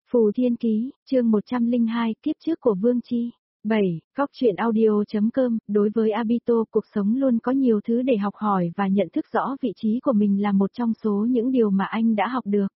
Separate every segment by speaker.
Speaker 1: Phù Thiên Ký, chương 102, kiếp trước của Vương Chi. 7. Góc truyện audio.com. Đối với Abito, cuộc sống luôn có nhiều thứ để học hỏi và nhận thức rõ vị trí của mình là một trong số những điều mà anh đã học được.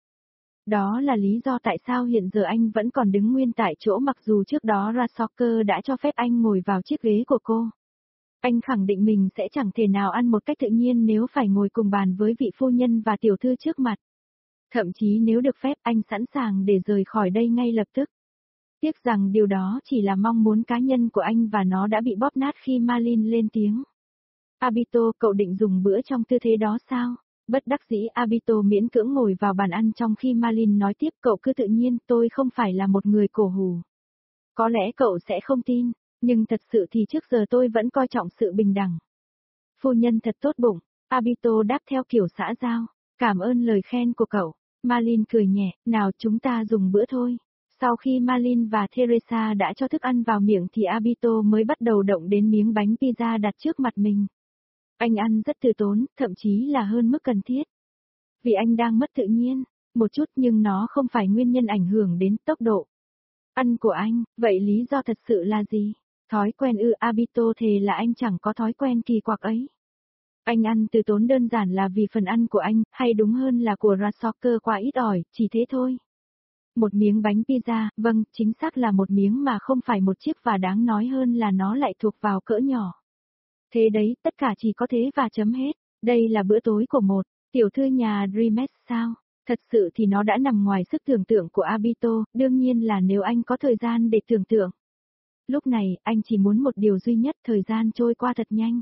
Speaker 1: Đó là lý do tại sao hiện giờ anh vẫn còn đứng nguyên tại chỗ mặc dù trước đó Rasoka đã cho phép anh ngồi vào chiếc ghế của cô. Anh khẳng định mình sẽ chẳng thể nào ăn một cách tự nhiên nếu phải ngồi cùng bàn với vị phu nhân và tiểu thư trước mặt. Thậm chí nếu được phép anh sẵn sàng để rời khỏi đây ngay lập tức. Tiếc rằng điều đó chỉ là mong muốn cá nhân của anh và nó đã bị bóp nát khi Marlin lên tiếng. Abito, cậu định dùng bữa trong tư thế đó sao? Bất đắc dĩ Abito miễn cưỡng ngồi vào bàn ăn trong khi Marlin nói tiếp, cậu cứ tự nhiên, tôi không phải là một người cổ hủ. Có lẽ cậu sẽ không tin, nhưng thật sự thì trước giờ tôi vẫn coi trọng sự bình đẳng. Phu nhân thật tốt bụng, Abito đáp theo kiểu xã giao, cảm ơn lời khen của cậu. Marlin cười nhẹ, nào chúng ta dùng bữa thôi. Sau khi Marlin và Teresa đã cho thức ăn vào miệng thì Abito mới bắt đầu động đến miếng bánh pizza đặt trước mặt mình. Anh ăn rất từ tốn, thậm chí là hơn mức cần thiết. Vì anh đang mất tự nhiên, một chút nhưng nó không phải nguyên nhân ảnh hưởng đến tốc độ ăn của anh, vậy lý do thật sự là gì? Thói quen Abito thề là anh chẳng có thói quen kỳ quặc ấy. Anh ăn từ tốn đơn giản là vì phần ăn của anh, hay đúng hơn là của Rasoka quá ít ỏi, chỉ thế thôi. Một miếng bánh pizza, vâng, chính xác là một miếng mà không phải một chiếc và đáng nói hơn là nó lại thuộc vào cỡ nhỏ. Thế đấy, tất cả chỉ có thế và chấm hết. Đây là bữa tối của một tiểu thư nhà Dreames sao? Thật sự thì nó đã nằm ngoài sức tưởng tượng của Abito, đương nhiên là nếu anh có thời gian để tưởng tượng. Lúc này, anh chỉ muốn một điều duy nhất, thời gian trôi qua thật nhanh.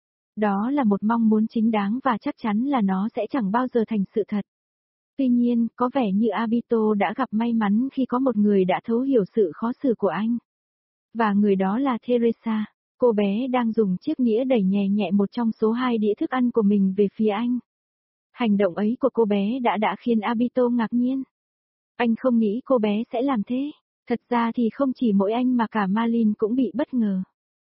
Speaker 1: Đó là một mong muốn chính đáng và chắc chắn là nó sẽ chẳng bao giờ thành sự thật. Tuy nhiên, có vẻ như Abito đã gặp may mắn khi có một người đã thấu hiểu sự khó xử của anh. Và người đó là Teresa. Cô bé đang dùng chiếc nĩa đẩy nhẹ nhẹ một trong số 2 đĩa thức ăn của mình về phía anh. Hành động ấy của cô bé đã khiến Abito ngạc nhiên. Anh không nghĩ cô bé sẽ làm thế. Thật ra thì không chỉ mỗi anh mà cả Marlin cũng bị bất ngờ.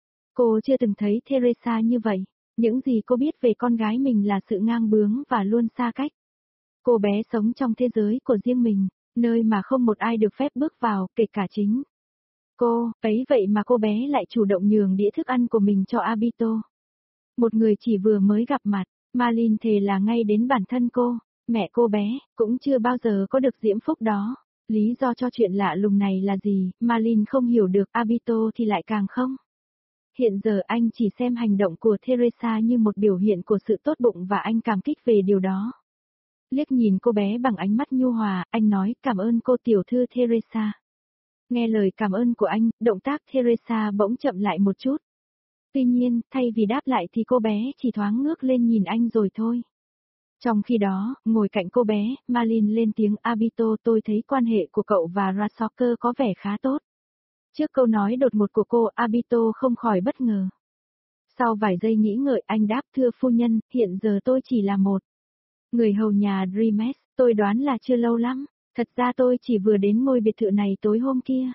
Speaker 1: Cô chưa từng thấy Teresa như vậy. Những gì cô biết về con gái mình là sự ngang bướng và luôn xa cách. Cô bé sống trong thế giới của riêng mình, nơi mà không một ai được phép bước vào, kể cả chính cô, ấy vậy mà cô bé lại chủ động nhường đĩa thức ăn của mình cho Abito. Một người chỉ vừa mới gặp mặt, Marlin thề là ngay đến bản thân cô, mẹ cô bé, cũng chưa bao giờ có được diễm phúc đó. Lý do cho chuyện lạ lùng này là gì, Marlin không hiểu được, Abito thì lại càng không. Hiện giờ anh chỉ xem hành động của Teresa như một biểu hiện của sự tốt bụng và anh cảm kích về điều đó. Liếc nhìn cô bé bằng ánh mắt nhu hòa, anh nói, cảm ơn cô tiểu thư Teresa. Nghe lời cảm ơn của anh, động tác Teresa bỗng chậm lại một chút. Tuy nhiên, thay vì đáp lại thì cô bé chỉ thoáng ngước lên nhìn anh rồi thôi. Trong khi đó, ngồi cạnh cô bé, Marlin lên tiếng, Abito, tôi thấy quan hệ của cậu và Rasoka có vẻ khá tốt. Trước câu nói đột ngột của cô, Abito không khỏi bất ngờ. Sau vài giây nghĩ ngợi, anh đáp, thưa phu nhân, hiện giờ tôi chỉ là một người hầu nhà Dreames, tôi đoán là chưa lâu lắm. Thật ra tôi chỉ vừa đến ngôi biệt thự này tối hôm kia.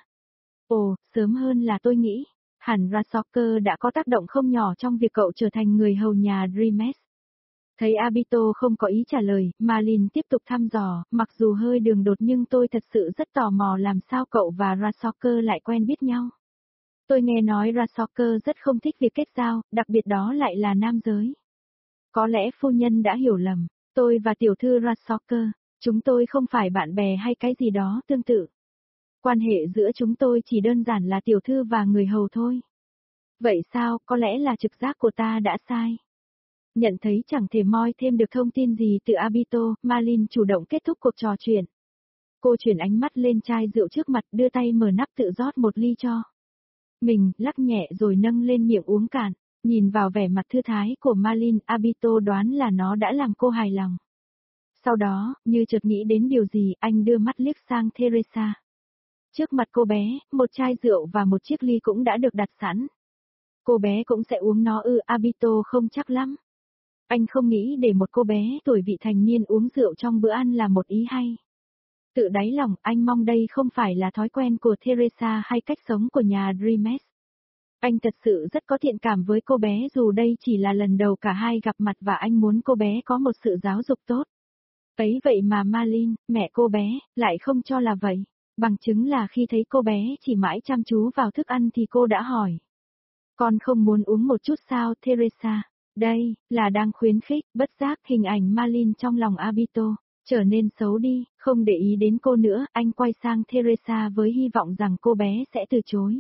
Speaker 1: Ồ, sớm hơn là tôi nghĩ. Hẳn Rasoka đã có tác động không nhỏ trong việc cậu trở thành người hầu nhà Dreames. Thấy Abito không có ý trả lời, Marlin tiếp tục thăm dò, mặc dù hơi đường đột nhưng tôi thật sự rất tò mò làm sao cậu và Rasoka lại quen biết nhau. Tôi nghe nói Rasoka rất không thích việc kết giao, đặc biệt đó lại là nam giới. Có lẽ phu nhân đã hiểu lầm, tôi và tiểu thư Rasoka, chúng tôi không phải bạn bè hay cái gì đó tương tự. Quan hệ giữa chúng tôi chỉ đơn giản là tiểu thư và người hầu thôi. Vậy sao, có lẽ là trực giác của ta đã sai. Nhận thấy chẳng thể moi thêm được thông tin gì từ Abito, Marlin chủ động kết thúc cuộc trò chuyện. Cô chuyển ánh mắt lên chai rượu trước mặt, đưa tay mở nắp tự rót một ly cho mình, lắc nhẹ rồi nâng lên miệng uống cạn. Nhìn vào vẻ mặt thư thái của Marlin, Abito đoán là nó đã làm cô hài lòng. Sau đó, như chợt nghĩ đến điều gì, anh đưa mắt liếc sang Teresa. Trước mặt cô bé, một chai rượu và một chiếc ly cũng đã được đặt sẵn. Cô bé cũng sẽ uống nó Abito không chắc lắm. Anh không nghĩ để một cô bé tuổi vị thành niên uống rượu trong bữa ăn là một ý hay. Tự đáy lòng, anh mong đây không phải là thói quen của Teresa hay cách sống của nhà Dreames. Anh thật sự rất có thiện cảm với cô bé dù đây chỉ là lần đầu cả hai gặp mặt và anh muốn cô bé có một sự giáo dục tốt. Ấy vậy mà Marlin, mẹ cô bé, lại không cho là vậy. Bằng chứng là khi thấy cô bé chỉ mãi chăm chú vào thức ăn thì cô đã hỏi. Con không muốn uống một chút sao, Teresa? Đây, là đang khuyến khích, bất giác hình ảnh Marlene trong lòng Abito, trở nên xấu đi, không để ý đến cô nữa, anh quay sang Teresa với hy vọng rằng cô bé sẽ từ chối.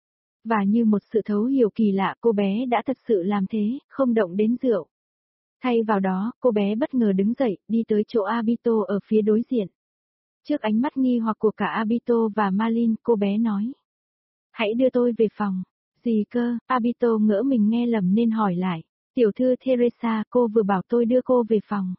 Speaker 1: Và như một sự thấu hiểu kỳ lạ cô bé đã thật sự làm thế, không động đến rượu. Thay vào đó, cô bé bất ngờ đứng dậy, đi tới chỗ Abito ở phía đối diện. Trước ánh mắt nghi hoặc của cả Abito và Marlene, cô bé nói. Hãy đưa tôi về phòng. Gì cơ, Abito ngỡ mình nghe lầm nên hỏi lại. Tiểu thư Teresa, cô vừa bảo tôi đưa cô về phòng.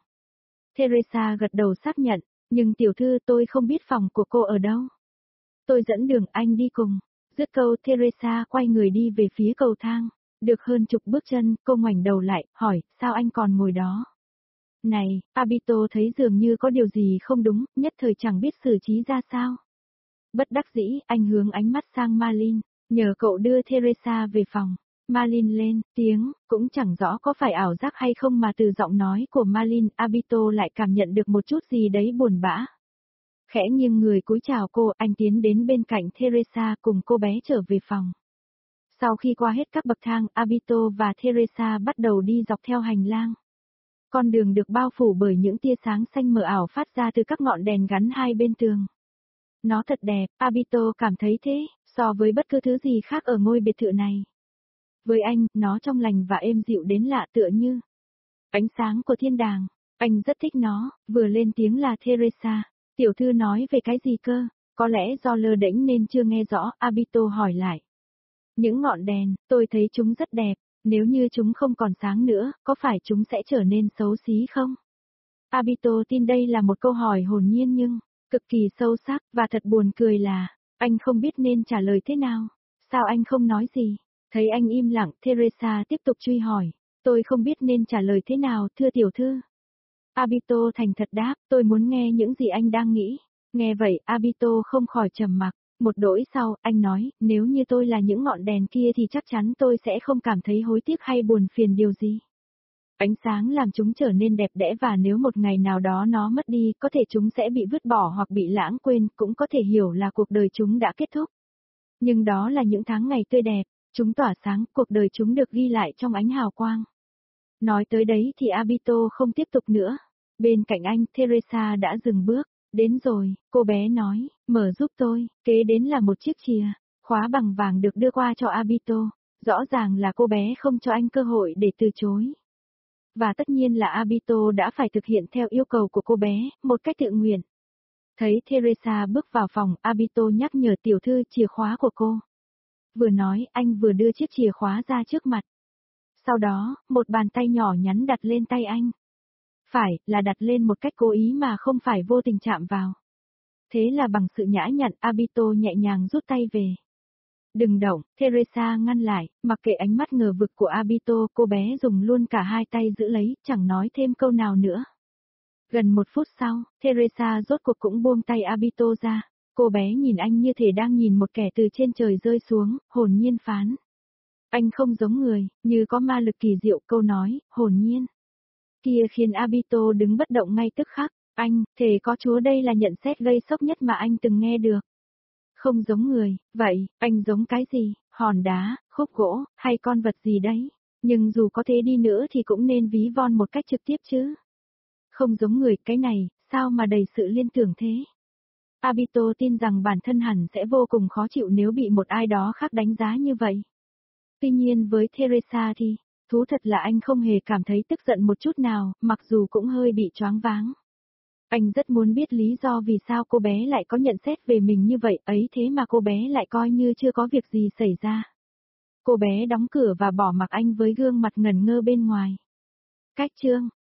Speaker 1: Teresa gật đầu xác nhận, nhưng tiểu thư tôi không biết phòng của cô ở đâu. Tôi dẫn đường anh đi cùng. Dứt câu Teresa quay người đi về phía cầu thang. Được hơn chục bước chân, cô ngoảnh đầu lại, hỏi, sao anh còn ngồi đó? Này, Abito thấy dường như có điều gì không đúng, nhất thời chẳng biết xử trí ra sao. Bất đắc dĩ, anh hướng ánh mắt sang Marlene, nhờ cậu đưa Teresa về phòng. Marlene lên tiếng, cũng chẳng rõ có phải ảo giác hay không mà từ giọng nói của Marlene, Abito lại cảm nhận được một chút gì đấy buồn bã. Khẽ nghiêng người cúi chào cô, anh tiến đến bên cạnh Teresa cùng cô bé trở về phòng. Sau khi qua hết các bậc thang, Abito và Teresa bắt đầu đi dọc theo hành lang. Con đường được bao phủ bởi những tia sáng xanh mờ ảo phát ra từ các ngọn đèn gắn hai bên tường. Nó thật đẹp, Abito cảm thấy thế, so với bất cứ thứ gì khác ở ngôi biệt thự này. Với anh, nó trong lành và êm dịu đến lạ tựa như ánh sáng của thiên đàng. Anh rất thích nó, vừa lên tiếng là Teresa. Tiểu thư nói về cái gì cơ? Có lẽ do lơ đễnh nên chưa nghe rõ, Abito hỏi lại. Những ngọn đèn, tôi thấy chúng rất đẹp, nếu như chúng không còn sáng nữa, có phải chúng sẽ trở nên xấu xí không? Abito tin đây là một câu hỏi hồn nhiên nhưng cực kỳ sâu sắc, và thật buồn cười là, anh không biết nên trả lời thế nào. Sao anh không nói gì? Thấy anh im lặng, Teresa tiếp tục truy hỏi. Tôi không biết nên trả lời thế nào, thưa tiểu thư. Abito thành thật đáp, tôi muốn nghe những gì anh đang nghĩ. Nghe vậy, Abito không khỏi trầm mặc. Một đỗi sau, anh nói, nếu như tôi là những ngọn đèn kia thì chắc chắn tôi sẽ không cảm thấy hối tiếc hay buồn phiền điều gì. Ánh sáng làm chúng trở nên đẹp đẽ và nếu một ngày nào đó nó mất đi, có thể chúng sẽ bị vứt bỏ hoặc bị lãng quên, cũng có thể hiểu là cuộc đời chúng đã kết thúc. Nhưng đó là những tháng ngày tươi đẹp, chúng tỏa sáng, cuộc đời chúng được ghi lại trong ánh hào quang. Nói tới đấy thì Abito không tiếp tục nữa. Bên cạnh anh, Teresa đã dừng bước. Đến rồi, cô bé nói, mở giúp tôi, kế đến là một chiếc chìa, khóa bằng vàng được đưa qua cho Abito. Rõ ràng là cô bé không cho anh cơ hội để từ chối. Và tất nhiên là Abito đã phải thực hiện theo yêu cầu của cô bé, một cách tự nguyện. Thấy Teresa bước vào phòng, Abito nhắc nhở tiểu thư chìa khóa của cô. Vừa nói, anh vừa đưa chiếc chìa khóa ra trước mặt. Sau đó, một bàn tay nhỏ nhắn đặt lên tay anh. Phải, là đặt lên một cách cố ý mà không phải vô tình chạm vào. Thế là bằng sự nhã nhặn, Abito nhẹ nhàng rút tay về. Đừng động, Teresa ngăn lại, mặc kệ ánh mắt ngờ vực của Abito, cô bé dùng luôn cả hai tay giữ lấy, chẳng nói thêm câu nào nữa. Gần một phút sau, Teresa rốt cuộc cũng buông tay Abito ra. Cô bé nhìn anh như thể đang nhìn một kẻ từ trên trời rơi xuống, hồn nhiên phán. Anh không giống người, như có ma lực kỳ diệu, câu nói, hồn nhiên. Kia khiến Abito đứng bất động ngay tức khắc. Anh, thề có Chúa, đây là nhận xét gây sốc nhất mà anh từng nghe được. Không giống người, vậy, anh giống cái gì, hòn đá, khúc gỗ, hay con vật gì đấy? Nhưng dù có thế đi nữa thì cũng nên ví von một cách trực tiếp chứ. Không giống người, cái này, sao mà đầy sự liên tưởng thế? Abito tin rằng bản thân hẳn sẽ vô cùng khó chịu nếu bị một ai đó khác đánh giá như vậy. Tuy nhiên với Teresa thì, thú thật là anh không hề cảm thấy tức giận một chút nào, mặc dù cũng hơi bị choáng váng. Anh rất muốn biết lý do vì sao cô bé lại có nhận xét về mình như vậy ấy, thế mà cô bé lại coi như chưa có việc gì xảy ra. Cô bé đóng cửa và bỏ mặc anh với gương mặt ngẩn ngơ bên ngoài. Cách chương